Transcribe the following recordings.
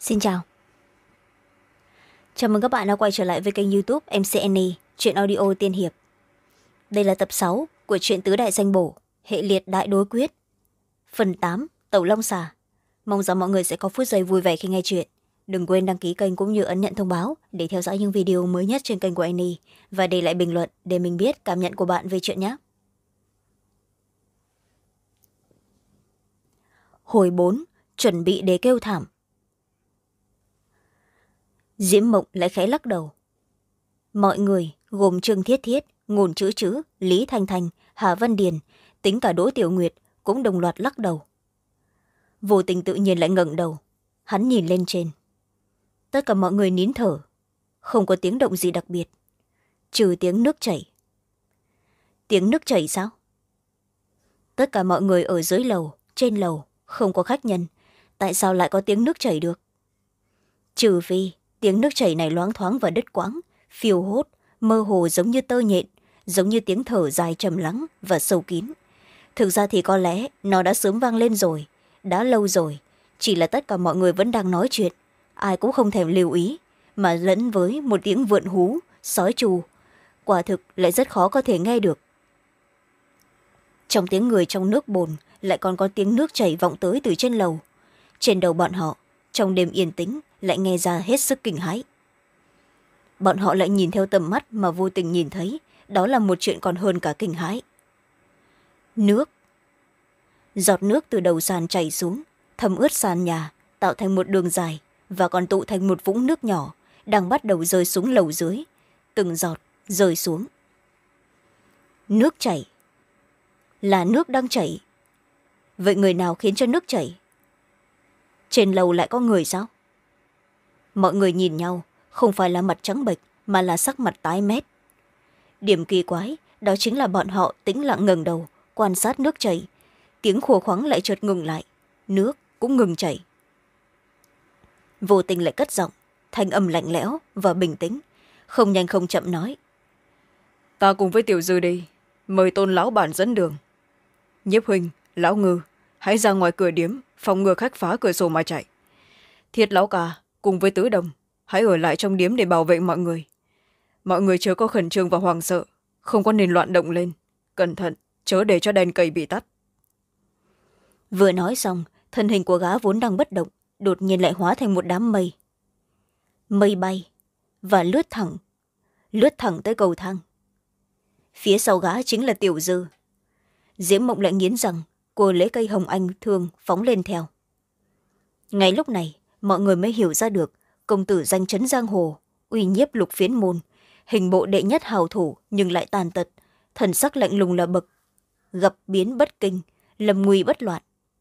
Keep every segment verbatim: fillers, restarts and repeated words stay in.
Xin chào. Chào mừng các bạn đã quay trở lại với kênh youtube em xê en e, truyện audio tiên hiệp. Đây là tập sáu của truyện Tứ Đại Danh Bổ, hệ liệt đại đối quyết. Phần tám, Tẩu Long Xà. Mong rằng mọi người sẽ có phút giây vui vẻ khi nghe chuyện. Đừng quên đăng ký kênh cũng như ấn nhận thông báo để theo dõi những video mới nhất trên kênh của Annie và để lại bình luận để mình biết cảm nhận của bạn về chuyện nhé. Hồi bốn, chuẩn bị để kêu thảm. Diễm Mộng lại khẽ lắc đầu. Mọi người gồm Trương Thiết Thiết, Ngôn Chữ Chữ, Lý Thanh Thanh, Hà Văn Điền, tính cả Đỗ Tiểu Nguyệt cũng đồng loạt lắc đầu. Vô Tình tự nhiên lại ngẩng đầu. Hắn nhìn lên trên. Tất cả mọi người nín thở. Không có tiếng động gì đặc biệt. Trừ tiếng nước chảy. Tiếng nước chảy sao? Tất cả mọi người ở dưới lầu, trên lầu, không có khách nhân. Tại sao lại có tiếng nước chảy được? Trừ phi tiếng nước chảy này loáng thoáng và đứt quãng, phiêu hốt, mơ hồ giống như tơ nhện, giống như tiếng thở dài trầm lắng và sâu kín. Thực ra thì có lẽ nó đã sớm vang lên rồi, đã lâu rồi, chỉ là tất cả mọi người vẫn đang nói chuyện, ai cũng không thèm lưu ý, mà lẫn với một tiếng vượn hú, sói trù, quả thực lại rất khó có thể nghe được. Trong tiếng người trong nước bồn lại còn có tiếng nước chảy vọng tới từ trên lầu. Trên đầu bọn họ, trong đêm yên tĩnh, lại nghe ra hết sức kinh hãi. Bọn họ lại nhìn theo tầm mắt mà vô tình nhìn thấy, đó là một chuyện còn hơn cả kinh hãi. Nước. Giọt nước từ đầu sàn chảy xuống, thấm ướt sàn nhà, tạo thành một đường dài và còn tụ thành một vũng nước nhỏ, đang bắt đầu rơi xuống lầu dưới, từng giọt rơi xuống. Nước chảy. Là nước đang chảy. Vậy người nào khiến cho nước chảy? Trên lầu lại có người sao? Mọi người nhìn nhau, không phải là mặt trắng bệch mà là sắc mặt tái mét. Điểm kỳ quái đó chính là bọn họ tĩnh lặng ngẩng đầu quan sát nước chảy. Tiếng khua khoáng lại chợt ngừng lại, nước cũng ngừng chảy. Vô Tình lại cất giọng, thanh âm lạnh lẽo và bình tĩnh, không nhanh không chậm nói: Ta cùng với Tiểu Dư đi, mời Tôn lão bản dẫn đường. Nhiếp huynh, lão Ngư, hãy ra ngoài cửa điếm phòng ngừa khách phá cửa sổ mà chạy. Thiết lão ca cùng với Tứ Đồng hãy ở lại trong điếm để bảo vệ mọi người. Mọi người chớ có khẩn trương và hoảng sợ, không có nên loạn động lên, cẩn thận chớ để cho đèn cầy bị tắt. Vừa nói xong, thân hình của gã vốn đang bất động đột nhiên lại hóa thành một đám mây. Mây bay và lướt thẳng lướt thẳng tới cầu thang. Phía sau gã chính là Tiểu Dư. Diễm Mộng lại nghiến rằng cô lấy cây hồng anh thương phóng lên theo. Ngay lúc này mọi người mới hiểu ra được công tử danh chấn giang hồ, uy nhiếp lục phiến môn, hình bộ đệ nhất hào thủ nhưng lại tàn tật, thần sắc lạnh lùng là bậc, gặp biến bất kinh, lầm nguy bất loạn.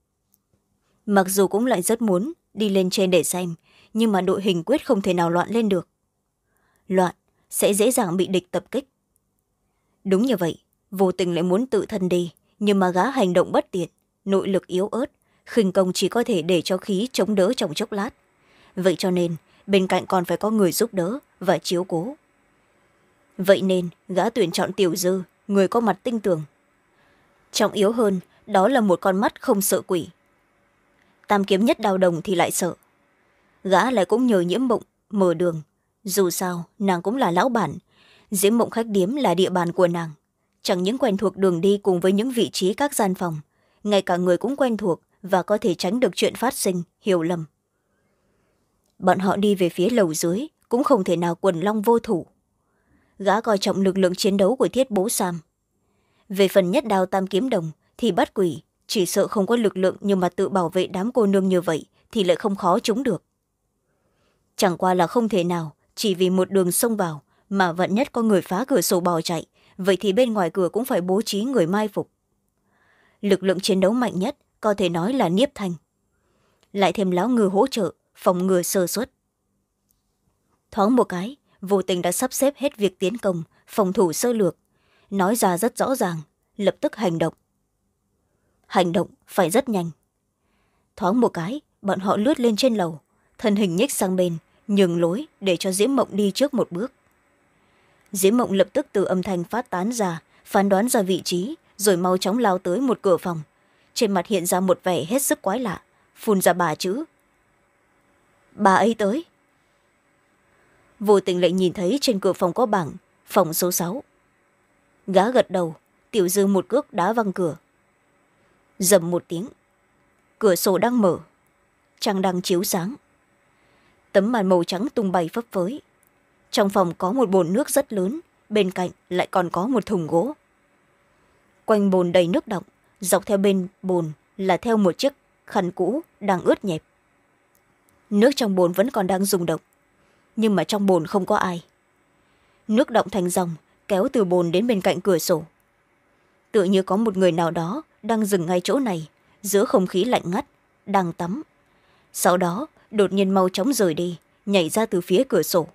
Mặc dù cũng lại rất muốn đi lên trên để xem, nhưng mà đội hình quyết không thể nào loạn lên được. Loạn sẽ dễ dàng bị địch tập kích. Đúng như vậy, Vô Tình lại muốn tự thân đi, nhưng mà gã hành động bất tiện, nội lực yếu ớt, khinh công chỉ có thể để cho khí chống đỡ trong chốc lát. Vậy cho nên bên cạnh còn phải có người giúp đỡ và chiếu cố. Vậy nên gã tuyển chọn Tiểu Dư, người có mặt tinh tường. Trọng yếu hơn đó là một con mắt không sợ quỷ. Tam kiếm nhất đao đồng thì lại sợ. Gã lại cũng nhờ Nhiễm Mộng mở đường, dù sao nàng cũng là lão bản, Diễm Mộng khách điếm là địa bàn của nàng, chẳng những quen thuộc đường đi cùng với những vị trí các gian phòng, ngay cả người cũng quen thuộc và có thể tránh được chuyện phát sinh hiểu lầm. Bọn họ đi về phía lầu dưới cũng không thể nào quần long vô thủ. Gã coi trọng lực lượng chiến đấu của Thiết Bố Sam. Về phần nhất đao tam kiếm đồng thì bắt quỷ chỉ sợ không có lực lượng, nhưng mà tự bảo vệ đám cô nương như vậy thì lại không khó trúng được. Chẳng qua là không thể nào chỉ vì một đường xông vào mà vạn nhất có người phá cửa sổ bỏ chạy, vậy thì bên ngoài cửa cũng phải bố trí người mai phục. Lực lượng chiến đấu mạnh nhất có thể nói là Niếp Thanh, lại thêm lão Ngư hỗ trợ phòng ngừa sơ suất. Thoáng một cái, Vô Tình đã sắp xếp hết việc tiến công, phòng thủ sơ lược, nói ra rất rõ ràng, lập tức hành động. Hành động phải rất nhanh. Thoáng một cái, bọn họ lướt lên trên lầu, thân hình nhích sang bên, nhường lối để cho Diễm Mộng đi trước một bước. Diễm Mộng lập tức từ âm thanh phát tán ra, phán đoán ra vị trí, rồi mau chóng lao tới một cửa phòng. Trên mặt hiện ra một vẻ hết sức quái lạ, phun ra ba chữ: bà ấy tới. Vô tình lại nhìn thấy trên cửa phòng có bảng phòng số sáu. Gã gật đầu, Tiểu Dư một cước đá văng cửa. Dầm một tiếng, cửa sổ đang mở, trăng đang chiếu sáng. Tấm màn màu trắng tung bay phấp phới. Trong phòng có một bồn nước rất lớn, bên cạnh lại còn có một thùng gỗ. Quanh bồn đầy nước đọng, dọc theo bên bồn là theo một chiếc khăn cũ đang ướt nhẹp. Nước trong bồn vẫn còn đang rung động, nhưng mà trong bồn không có ai. Nước đọng thành dòng kéo từ bồn đến bên cạnh cửa sổ. Tựa như có một người nào đó đang dừng ngay chỗ này, giữa không khí lạnh ngắt, đang tắm. Sau đó đột nhiên mau chóng rời đi, nhảy ra từ phía cửa sổ.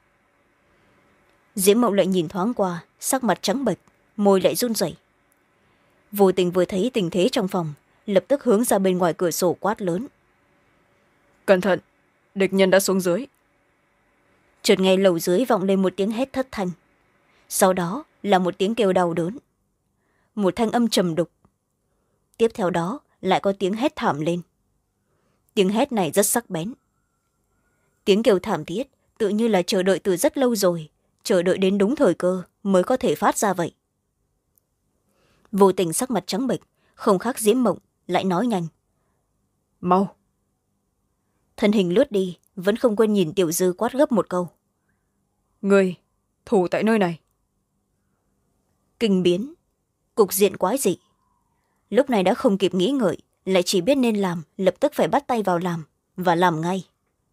Diễm Mộng lại nhìn thoáng qua, sắc mặt trắng bệch, môi lại run rẩy. Vô tình vừa thấy tình thế trong phòng, lập tức hướng ra bên ngoài cửa sổ quát lớn: Cẩn thận, địch nhân đã xuống dưới. Chợt nghe lầu dưới vọng lên một tiếng hét thất thanh, sau đó là một tiếng kêu đau đớn, một thanh âm trầm đục. Tiếp theo đó lại có tiếng hét thảm lên. Tiếng hét này rất sắc bén. Tiếng kêu thảm thiết tự như là chờ đợi từ rất lâu rồi, chờ đợi đến đúng thời cơ mới có thể phát ra vậy. Vô tình sắc mặt trắng bệch, không khác Diễm Mộng, lại nói nhanh: Mau. Thân hình lướt đi, vẫn không quên nhìn Tiểu Dư quát gấp một câu: Người thủ tại nơi này. Kinh biến, cục diện quái dị. Lúc này đã không kịp nghĩ ngợi, lại chỉ biết nên làm, lập tức phải bắt tay vào làm, và làm ngay.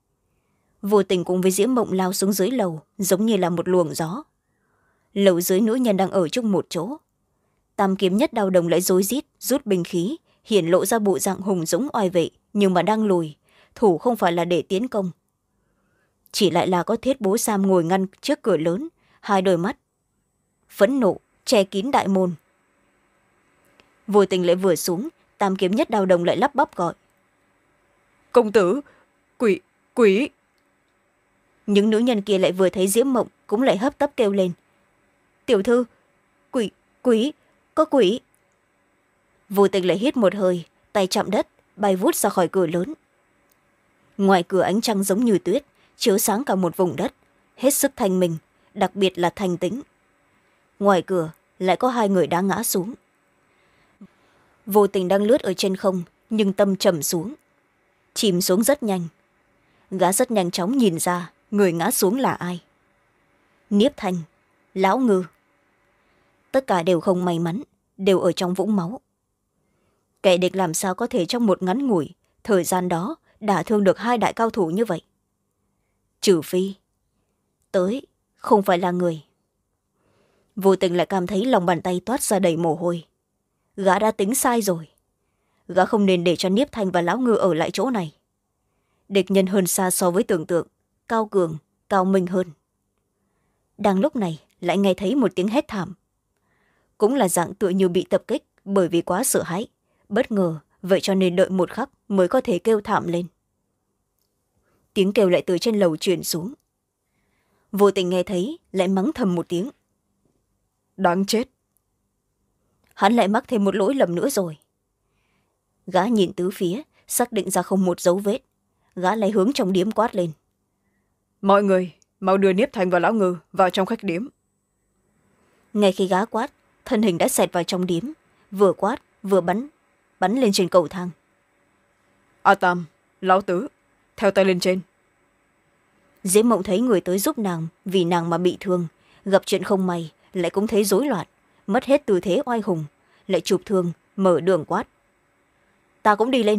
Vô tình cùng với Diễm Mộng lao xuống dưới lầu, giống như là một luồng gió. Lầu dưới nữ nhân đang ở chung một chỗ. Tam kiếm nhất đao đồng lại rối rít rút binh khí, hiển lộ ra bộ dạng hùng dũng oai vệ, nhưng mà đang lùi, thủ không phải là để tiến công. Chỉ lại là có Thiết Bố Sam ngồi ngăn trước cửa lớn, hai đôi mắt phẫn nộ che kín đại môn. Vô tình lại vừa xuống, tam kiếm nhất đao đồng lại lắp bắp gọi: Công tử, quỷ, quỷ. Những nữ nhân kia lại vừa thấy Diễm Mộng cũng lại hấp tấp kêu lên: Tiểu thư, quỷ, quỷ, có quỷ. Vô tình lại hít một hơi, tay chạm đất, bay vút ra khỏi cửa lớn. Ngoài cửa ánh trăng giống như tuyết, chiếu sáng cả một vùng đất, hết sức thanh minh, đặc biệt là thanh tĩnh. Ngoài cửa lại có hai người đã ngã xuống. Vô tình đang lướt ở trên không, nhưng tâm trầm xuống, chìm xuống rất nhanh. Gã rất nhanh chóng nhìn ra người ngã xuống là ai. Niếp Thanh, Lão Ngư. Tất cả đều không may mắn, đều ở trong vũng máu. Kẻ địch làm sao có thể trong một ngắn ngủi thời gian đó đả thương được hai đại cao thủ như vậy? Trừ phi tới không phải là người. Vô tình lại cảm thấy lòng bàn tay toát ra đầy mồ hôi. Gã đã tính sai rồi. Gã không nên để cho Niếp Thanh và Lão Ngư ở lại chỗ này. Địch nhân hơn xa so với tưởng tượng, cao cường, cao minh hơn. Đang lúc này lại nghe thấy một tiếng hét thảm. Cũng là dạng tựa như bị tập kích bởi vì quá sợ hãi, bất ngờ, vậy cho nên đợi một khắc mới có thể kêu thảm lên. Tiếng kêu lại từ trên lầu truyền xuống. Vô tình nghe thấy lại mắng thầm một tiếng: Đáng chết. Hắn lại mắc thêm một lỗi lầm nữa rồi. Gã nhìn tứ phía, xác định ra không một dấu vết. Gã lại hướng trong điếm quát lên: Mọi người mau đưa Niếp Thanh và Lão Ngư vào trong khách điếm. Ngay khi gã quát, thân hình đã xẹt vào trong điếm, vừa quát vừa bắn bắn lên trên cầu thang. A Tam, Lão Tứ, theo tay lên trên. Diễm Mộng thấy người tới giúp nàng vì nàng mà bị thương, gặp chuyện không may lại cũng thấy rối loạn, mất hết tư thế oai hùng, lại chụp thương mở đường quát: Ta cũng đi lên.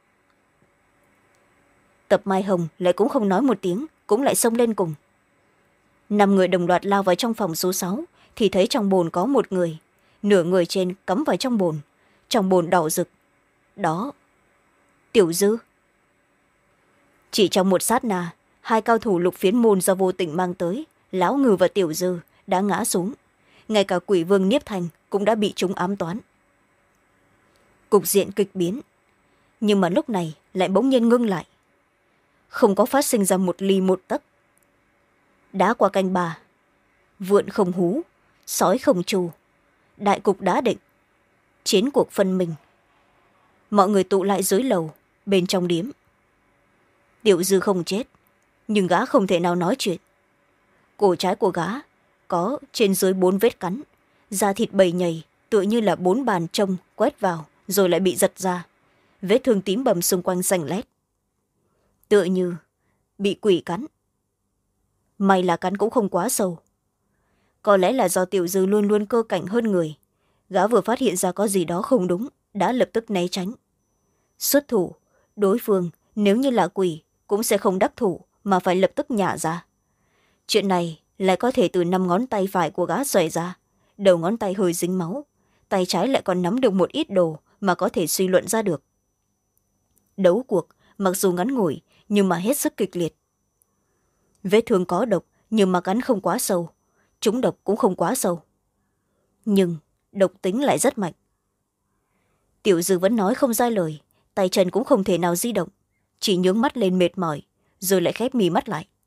Tập Mai Hồng lại cũng không nói một tiếng, cũng lại xông lên cùng. Năm người đồng loạt lao vào trong phòng số sáu, thì thấy trong bồn có một người, nửa người trên cắm vào trong bồn, trong bồn đỏ rực. Đó, Tiểu Dư. Chỉ trong một sát na, hai cao thủ lục phiến môn do Vô Tình mang tới, Lão Ngư và Tiểu Dư đã ngã xuống. Ngay cả quỷ vương Niếp Thanh cũng đã bị chúng ám toán. Cục diện kịch biến, nhưng mà lúc này lại bỗng nhiên ngưng lại. Không có phát sinh ra một ly một tấc. Đã qua canh bà, vượn không hú, sói không trù, đại cục đã định, chiến cuộc phân minh. Mọi người tụ lại dưới lầu, bên trong điếm. Tiểu Dư không chết, nhưng gã không thể nào nói chuyện. Cổ trái của gã có trên dưới bốn vết cắn, da thịt bầy nhầy tựa như là bốn bàn trông quét vào rồi lại bị giật ra, vết thương tím bầm xung quanh xanh lét, tựa như bị quỷ cắn. May là cắn cũng không quá sâu. Có lẽ là do Tiểu Dư luôn luôn cơ cảnh hơn người, gã vừa phát hiện ra có gì đó không đúng đã lập tức né tránh. Xuất thủ, đối phương nếu như là quỷ cũng sẽ không đắc thủ mà phải lập tức nhả ra. Chuyện này lại có thể từ năm ngón tay phải của gã xòe ra, đầu ngón tay hơi dính máu, tay trái lại còn nắm được một ít đồ mà có thể suy luận ra được. Đấu cuộc mặc dù ngắn ngủi nhưng mà hết sức kịch liệt. Vết thương có độc nhưng mà cắn không quá sâu, trúng độc cũng không quá sâu, nhưng độc tính lại rất mạnh. Tiểu Dư vẫn nói không ra lời, tay chân cũng không thể nào di động, chỉ nhướng mắt lên mệt mỏi rồi lại khép mí mắt lại.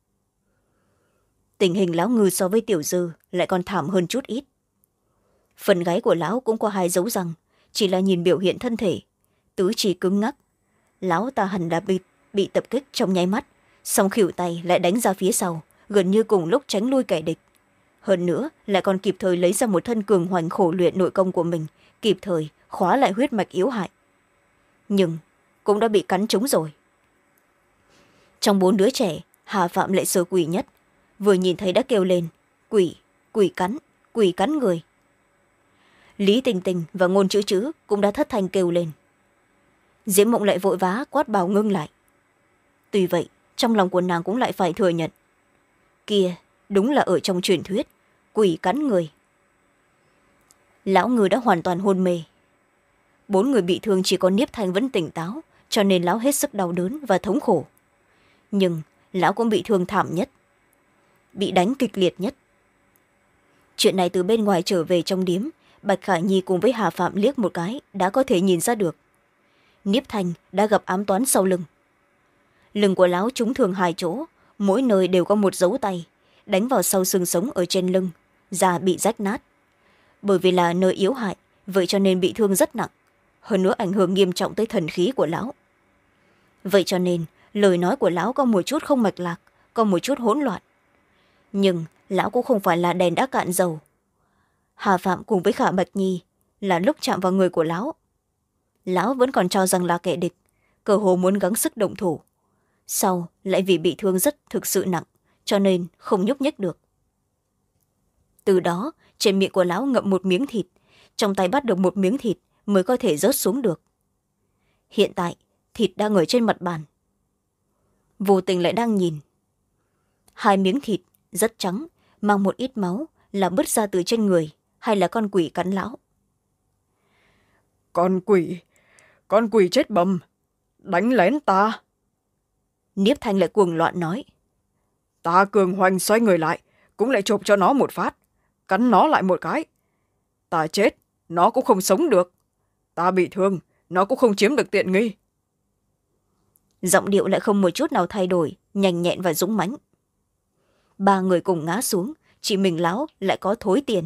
Tình hình lão Ngư so với Tiểu Dư lại còn thảm hơn chút ít. Phần gáy của lão cũng có hai dấu răng, chỉ là nhìn biểu hiện thân thể tứ chi cứng ngắc. Lão ta hẳn đã bị, bị tập kích trong nháy mắt, song khuỷu tay lại đánh ra phía sau, gần như cùng lúc tránh lui kẻ địch. Hơn nữa lại còn kịp thời lấy ra một thân cường hoành khổ luyện nội công của mình, kịp thời khóa lại huyết mạch yếu hại. Nhưng cũng đã bị cắn trúng rồi. Trong bốn đứa trẻ, Hà Phạm lại sợ quỷ nhất, vừa nhìn thấy đã kêu lên quỷ, quỷ cắn, quỷ cắn người. Lý Tình Tình và Ngôn Chữ Chữ cũng đã thất thanh kêu lên. Diễm Mộng lại vội vã quát bảo ngưng lại. Tuy vậy trong lòng của nàng cũng lại phải thừa nhận, kia đúng là ở trong truyền thuyết quỷ cắn người. Lão Ngư đã hoàn toàn hôn mê. Bốn người bị thương chỉ có Niếp Thanh vẫn tỉnh táo, cho nên lão hết sức đau đớn và thống khổ. Nhưng lão cũng bị thương thảm nhất, bị đánh kịch liệt nhất. Chuyện này từ bên ngoài trở về trong điếm, Bạch Khả Nhi cùng với Hà Phạm liếc một cái đã có thể nhìn ra được. Niếp Thanh đã gặp ám toán sau lưng. Lưng của lão trúng thương hai chỗ, mỗi nơi đều có một dấu tay, đánh vào sau xương sống ở trên lưng, da bị rách nát. Bởi vì là nơi yếu hại, vậy cho nên bị thương rất nặng, hơn nữa ảnh hưởng nghiêm trọng tới thần khí của lão. Vậy cho nên lời nói của lão có một chút không mạch lạc, có một chút hỗn loạn. Nhưng lão cũng không phải là đèn đã cạn dầu. Hà Phạm cùng với Khả Bạch Nhi là lúc chạm vào người của lão, lão vẫn còn cho rằng là kẻ địch, cơ hồ muốn gắng sức động thủ. Sau lại vì bị thương rất thực sự nặng, cho nên không nhúc nhích được. Từ đó trên miệng của lão ngậm một miếng thịt, trong tay bắt được một miếng thịt mới có thể rớt xuống được. Hiện tại thịt đang ở trên mặt bàn. Vô Tình lại đang nhìn. Hai miếng thịt rất trắng, mang một ít máu, là bứt ra từ trên người hay là con quỷ cắn lão. Con quỷ, con quỷ chết bầm, đánh lén ta. Niếp Thanh lại cuồng loạn nói. Ta cường hoành xoay người lại, cũng lại chộp cho nó một phát, cắn nó lại một cái. Ta chết, nó cũng không sống được. Ta bị thương, nó cũng không chiếm được tiện nghi. Giọng điệu lại không một chút nào thay đổi, nhanh nhẹn và dũng mãnh. Ba người cùng ngã xuống, chỉ mình lão lại có thối tiền.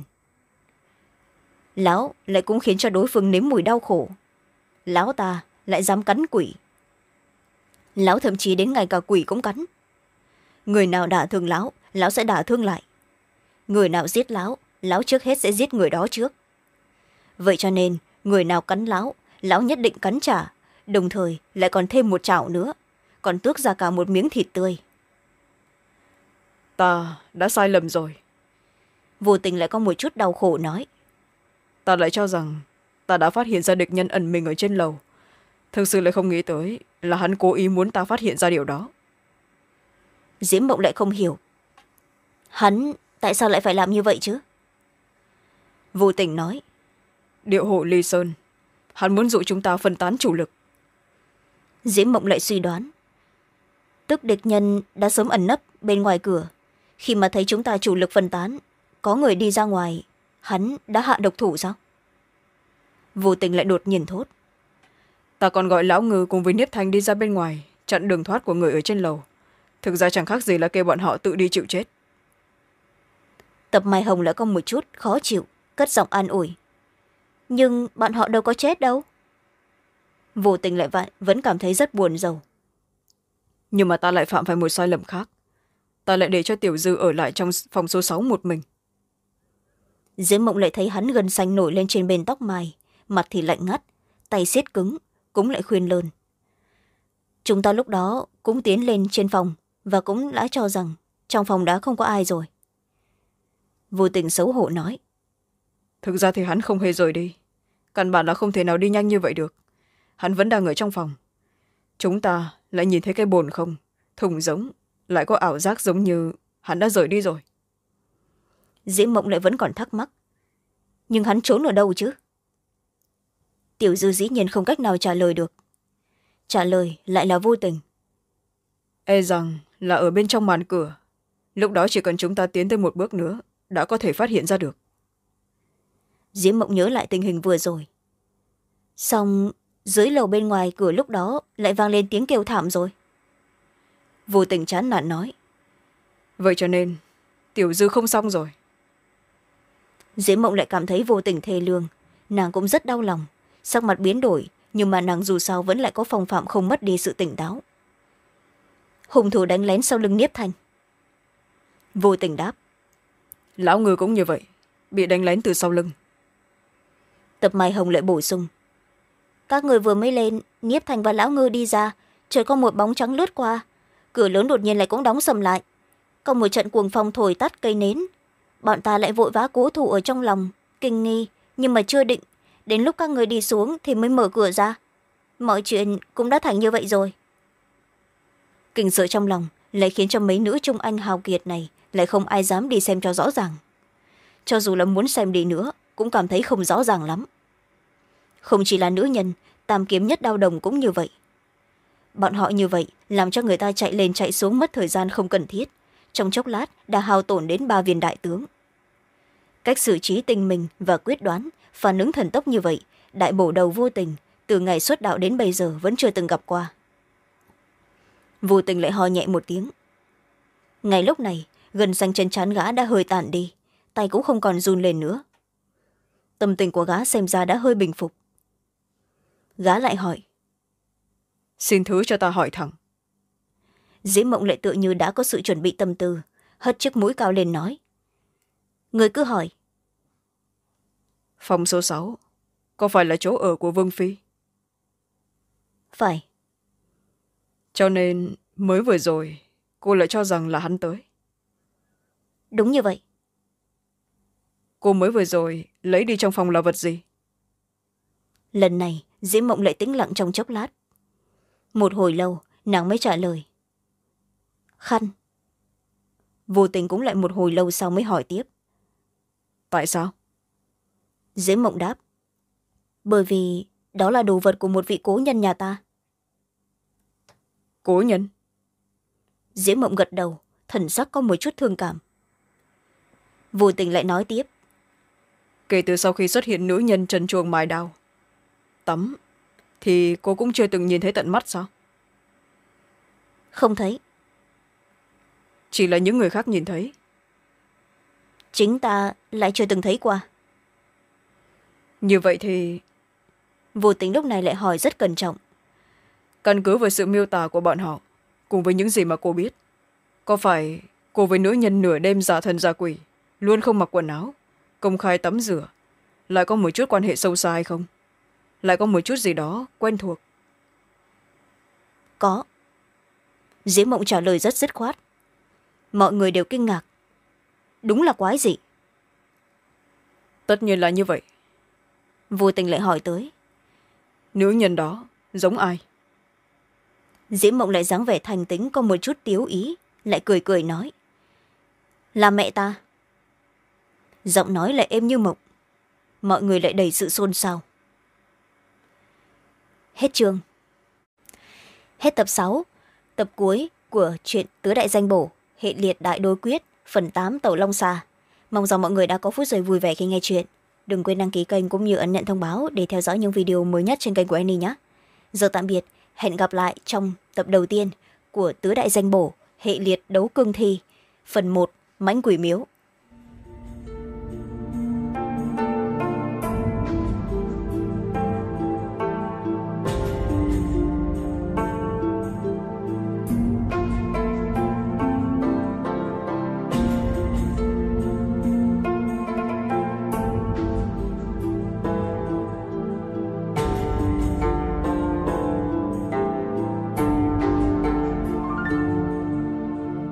Lão lại cũng khiến cho đối phương nếm mùi đau khổ. Lão ta lại dám cắn quỷ. Lão thậm chí đến ngay cả quỷ cũng cắn. Người nào đả thương lão, lão sẽ đả thương lại. Người nào giết lão, lão trước hết sẽ giết người đó trước. Vậy cho nên người nào cắn lão, lão nhất định cắn trả, đồng thời lại còn thêm một chảo nữa, còn tước ra cả một miếng thịt tươi. Ta đã sai lầm rồi. Vô Tình lại có một chút đau khổ nói. Ta lại cho rằng ta đã phát hiện ra địch nhân ẩn mình ở trên lầu, thực sự lại không nghĩ tới là hắn cố ý muốn ta phát hiện ra điều đó. Diễm Mộng lại không hiểu, hắn tại sao lại phải làm như vậy chứ? Vô Tình nói. Điệu hộ Ly Sơn, hắn muốn dụ chúng ta phân tán chủ lực. Diễm Mộng lại suy đoán, tức địch nhân đã sớm ẩn nấp bên ngoài cửa, khi mà thấy chúng ta chủ lực phân tán, có người đi ra ngoài, hắn đã hạ độc thủ sao? Vô Tình lại đột nhiên thốt. Ta còn gọi Lão Ngư cùng với Niếp Thanh đi ra bên ngoài, chặn đường thoát của người ở trên lầu. Thực ra chẳng khác gì là kêu bọn họ tự đi chịu chết. Tập Mai Hồng lại có một chút khó chịu, cất giọng an ủi. Nhưng bọn họ đâu có chết đâu. Vô Tình lại vậy, vẫn cảm thấy rất buồn rầu. nhưng mà ta lại phạm phải một sai lầm khác. Ta lại để cho tiểu dư ở lại trong phòng số sáu một mình. Diễm Mộng lại thấy hắn gân xanh nổi lên trên bên tóc mai, mặt thì lạnh ngắt, tay siết cứng, cũng lại khuyên lơn. Chúng ta lúc đó cũng tiến lên trên phòng và cũng đã cho rằng trong phòng đã không có ai rồi. Vô Tình xấu hổ nói. Thực ra thì hắn không hề rời đi. Căn bản là không thể nào đi nhanh như vậy được. Hắn vẫn đang ở trong phòng. Chúng ta lại nhìn thấy cái bồn không, thùng giống, lại có ảo giác giống như hắn đã rời đi rồi. Diễm Mộng lại vẫn còn thắc mắc. Nhưng hắn trốn ở đâu chứ? Tiểu Dư dĩ nhiên không cách nào trả lời được. Trả lời lại là Vô Tình. E rằng là ở bên trong màn cửa. Lúc đó chỉ cần chúng ta tiến tới một bước nữa đã có thể phát hiện ra được. Diễm Mộng nhớ lại tình hình vừa rồi. Xong dưới lầu bên ngoài cửa lúc đó lại vang lên tiếng kêu thảm rồi. Vô Tình chán nản nói. Vậy cho nên tiểu Dư không xong rồi. Diễm Mộng lại cảm thấy Vô Tình thê lương. Nàng cũng rất đau lòng, sắc mặt biến đổi, nhưng mà nàng dù sao vẫn lại có phong phạm không mất đi sự tỉnh táo. Hung thủ đánh lén sau lưng Niếp Thanh. Vô Tình đáp. Lão Ngư cũng như vậy, bị đánh lén từ sau lưng. Tập Mai Hồng lại bổ sung. Các người vừa mới lên, Niếp Thanh và Lão Ngư đi ra, chợt có một bóng trắng lướt qua, cửa lớn đột nhiên lại cũng đóng sầm lại. Có một trận cuồng phong thổi tắt cây nến. Bọn ta lại vội vã cố thủ ở trong lòng, kinh nghi, nhưng mà chưa định. Đến lúc các người đi xuống thì mới mở cửa ra. Mọi chuyện cũng đã thành như vậy rồi. Kinh sợ trong lòng lại khiến cho mấy nữ trung anh hào kiệt này lại không ai dám đi xem cho rõ ràng. Cho dù là muốn xem đi nữa cũng cảm thấy không rõ ràng lắm. Không chỉ là nữ nhân, Tam Kiếm Nhất Đao Đồng cũng như vậy. Bọn họ như vậy làm cho người ta chạy lên chạy xuống mất thời gian không cần thiết, trong chốc lát đã hao tổn đến ba viên đại tướng. Cách xử trí tinh minh và quyết đoán, phản ứng thần tốc như vậy, đại bổ đầu Vô Tình từ ngày xuất đạo đến bây giờ vẫn chưa từng gặp qua. Vô Tình lại ho nhẹ một tiếng. Ngay lúc này gần xanh chân chán gã đã hơi tản đi, tay cũng không còn run lên nữa. Tâm tình của gã xem ra đã hơi bình phục. Gã lại hỏi. Xin thứ cho ta hỏi thẳng. Diễm Mộng lại tựa như đã có sự chuẩn bị tâm tư, hất chiếc mũi cao lên nói. Người cứ hỏi. Phòng số sáu có phải là chỗ ở của Vương Phi? Phải. Cho nên mới vừa rồi cô lại cho rằng là hắn tới. Đúng như vậy. Cô mới vừa rồi lấy đi trong phòng là vật gì? Lần này Diễm Mộng lại tĩnh lặng trong chốc lát. Một hồi lâu nàng mới trả lời. Khăn. Vô Tình cũng lại một hồi lâu sau mới hỏi tiếp. Tại sao? Diễm Mộng đáp. Bởi vì đó là đồ vật của một vị cố nhân nhà ta. Cố nhân? Diễm Mộng gật đầu, thần sắc có một chút thương cảm. Vô Tình lại nói tiếp. Kể từ sau khi xuất hiện nữ nhân trần truồng mài đao tắm thì cô cũng chưa từng nhìn thấy tận mắt sao? Không thấy. Chỉ là những người khác nhìn thấy. Chính ta lại chưa từng thấy qua. Như vậy thì... Vô Tình lúc này lại hỏi rất cẩn trọng. Căn cứ vào sự miêu tả của bọn họ cùng với những gì mà cô biết, có phải cô với nữ nhân nửa đêm giả thần giả quỷ, luôn không mặc quần áo, công khai tắm rửa, lại có một chút quan hệ sâu xa hay không? Lại có một chút gì đó quen thuộc? Có. Diễm Mộng trả lời rất dứt khoát. Mọi người đều kinh ngạc. Đúng là quái dị. Tất nhiên là như vậy. Vô Tình lại hỏi tới. Nữ nhân đó giống ai? Diễm Mộng lại dáng vẻ thành tính có một chút tiếu ý, lại cười cười nói. Là mẹ ta. Giọng nói lại êm như mộng. Mọi người lại đầy sự xôn xao. Hết chương. Hết tập sáu, tập cuối của truyện Tứ Đại Danh Bổ, hệ liệt đại đối quyết, phần tám Tẩu Long Xà. Mong rằng mọi người đã có phút giây vui vẻ khi nghe chuyện. Đừng quên đăng ký kênh cũng như ấn nhận thông báo để theo dõi những video mới nhất trên kênh của Annie nhé. Giờ tạm biệt, hẹn gặp lại trong tập đầu tiên của Tứ Đại Danh Bổ, hệ liệt đấu cương thi, phần một Mãnh Quỷ Miếu.